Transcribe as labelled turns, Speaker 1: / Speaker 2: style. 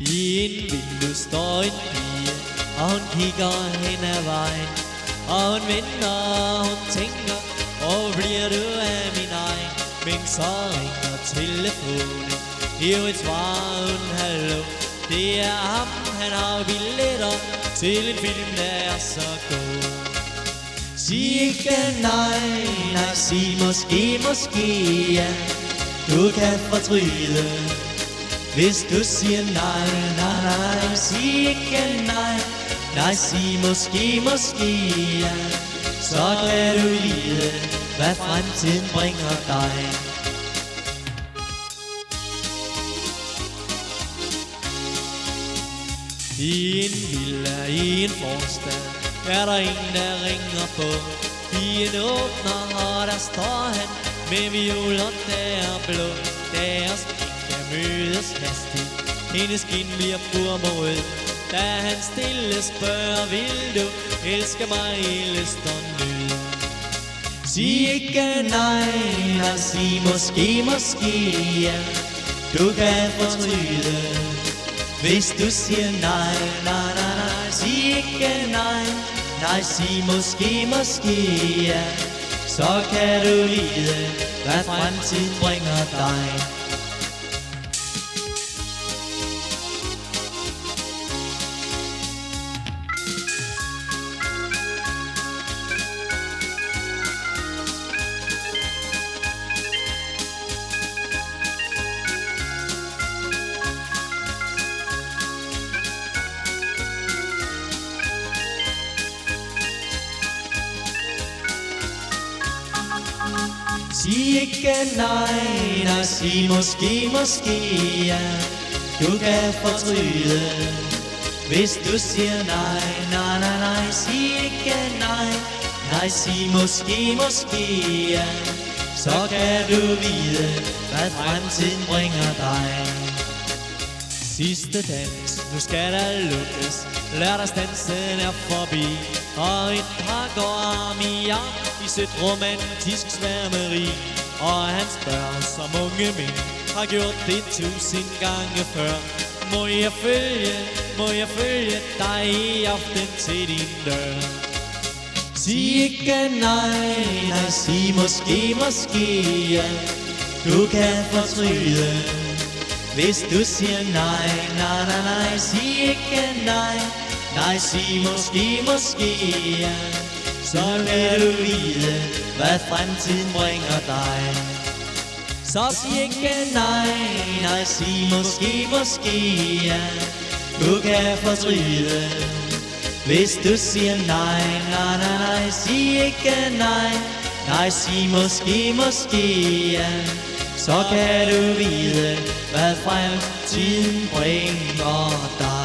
Speaker 1: I en vindue står en pige, og hun kigger hen ad vejen. Og hun venter, og hun tænker, hvor bliver du af min egen? Men så ringer telefonen, jo et svar hun hallo. Det er ham, han har billetter til en film, der er så god. Sig ikke nej, nej, sig måske, måske ja. Du kan fortryde, hvis du siger nej, nej, nej. Sig ikke nej, nej, sig måske, måske ja. Så kan du vide, hvad fremtiden bringer dig. I en villa i en forstad er der en, der ringer på. Pigen åbner, og der står han med violer, der er blå. Deres blik mødes hastigt, hendes kind bliver purmorød. Da han stille spørger, vil du elske mig i lyst og nød? Sig ikke nej, nej, sig måske, måske ja. Du kan fortryde, hvis du siger nej, nej, nej, nej. Sig ikke nej, nej, sig måske, måske ja. Så kan du vide, hvad fremtiden bringer dig. Sig ikke nej, nej, sig måske, måske ja. Du kan fortryde, hvis du siger nej, nej, nej, nej. Sig ikke nej, nej, sig måske, måske ja. Så kan du vide, hvad fremtiden bringer dig. Sidste dans, nu skal der lukkes. Lørdagsdansen er forbi, og et par går arm i arm i sødt romantisk sværmeri. Og han spørger, som unge mænd har gjort det 1000 gange før. Må jeg følge dig i aften til din dør? Sig ikke nej, nej, sig måske, måske ja. Du kan fortryde, hvis du siger nej, nej, nej, nej. Sig ikke nej, nej, sig måske, måske ja. Så kan du vide, hvad fremtiden bringer dig. Så sig ikke nej, nej, sig måske, måske ja. Du kan fortryde, hvis du siger nej, nej, nej, nej. Sig ikke nej, nej, sig måske, måske ja. Så kan du vide, hvad fremtiden bringer dig.